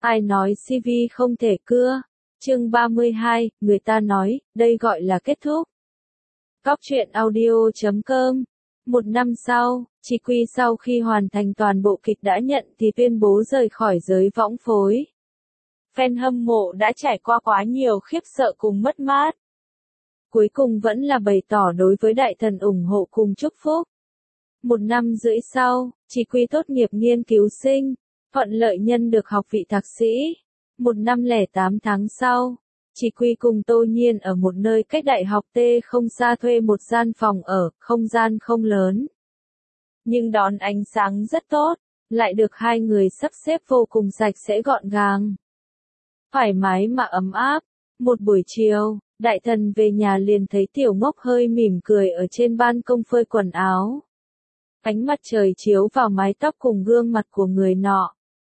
Ai nói CV không thể cưa? Chương 32, người ta nói, đây gọi là kết thúc. Góc truyện audio.com. Một năm sau, Chị Quy sau khi hoàn thành toàn bộ kịch đã nhận thì tuyên bố rời khỏi giới võng phối. Fan hâm mộ đã trải qua quá nhiều khiếp sợ cùng mất mát. Cuối cùng vẫn là bày tỏ đối với đại thần ủng hộ cùng chúc phúc. 1 năm rưỡi sau, Chị Quy tốt nghiệp nghiên cứu sinh, thuận lợi nhân được học vị thạc sĩ. 1 năm 0 8 tháng sau, Chị Quy cùng Tô Nhiên ở một nơi cách đại học T không xa thuê một gian phòng ở, không gian không lớn. Nhưng đón ánh sáng rất tốt, lại được hai người sắp xếp vô cùng sạch sẽ gọn gàng. Thoải mái mà ấm áp. Một buổi chiều, đại thần về nhà liền thấy Tiểu Ngốc hơi mỉm cười ở trên ban công phơi quần áo. Ánh mặt trời chiếu vào mái tóc cùng gương mặt của người nọ.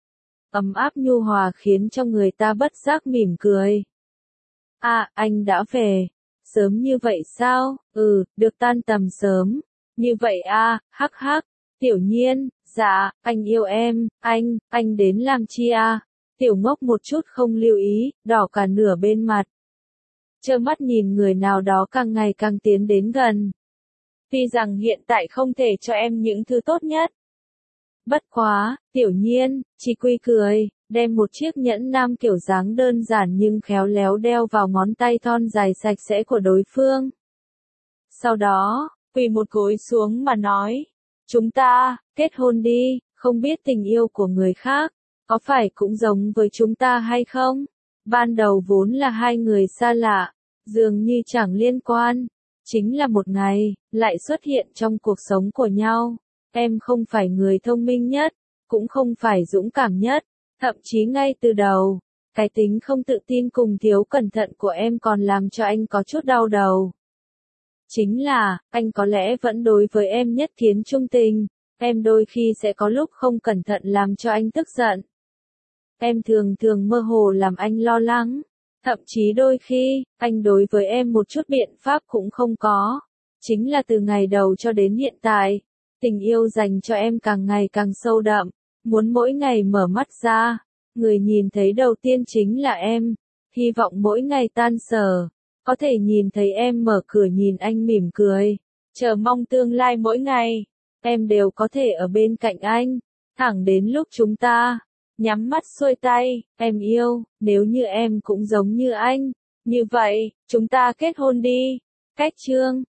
Ấm áp nhu hòa khiến cho người ta bất giác mỉm cười. À, anh đã về. Sớm như vậy sao? Được tan tầm sớm. Như vậy à, hắc hắc. Tiểu Nhiên, dạ, anh yêu em, anh đến làm chi à? Tiểu Ngốc một chút không lưu ý, đỏ cả nửa bên mặt. Trơ mắt nhìn người nào đó càng ngày càng tiến đến gần. Tuy rằng hiện tại không thể cho em những thứ tốt nhất. Bất quá, Tiểu Nhiên, Chị Quy cười, đem một chiếc nhẫn nam kiểu dáng đơn giản nhưng khéo léo đeo vào ngón tay thon dài sạch sẽ của đối phương. Sau đó, quỳ một gối xuống mà nói, chúng ta, kết hôn đi, không biết tình yêu của người khác, có phải cũng giống với chúng ta hay không? Ban đầu vốn là hai người xa lạ, dường như chẳng liên quan, chính là một ngày, lại xuất hiện trong cuộc sống của nhau. Em không phải người thông minh nhất, cũng không phải dũng cảm nhất, thậm chí ngay từ đầu, cái tính không tự tin cùng thiếu cẩn thận của em còn làm cho anh có chút đau đầu. Chính là, anh có lẽ vẫn đối với em nhất kiến trung tình, em đôi khi sẽ có lúc không cẩn thận làm cho anh tức giận. Em thường thường mơ hồ làm anh lo lắng, thậm chí đôi khi, anh đối với em một chút biện pháp cũng không có. Chính là từ ngày đầu cho đến hiện tại, tình yêu dành cho em càng ngày càng sâu đậm, muốn mỗi ngày mở mắt ra, người nhìn thấy đầu tiên chính là em, hy vọng mỗi ngày tan sở, có thể nhìn thấy em mở cửa nhìn anh mỉm cười, chờ mong tương lai mỗi ngày, em đều có thể ở bên cạnh anh, thẳng đến lúc chúng ta nhắm mắt xuôi tay, em yêu, nếu như em cũng giống như anh, như vậy, chúng ta kết hôn đi. Cách chương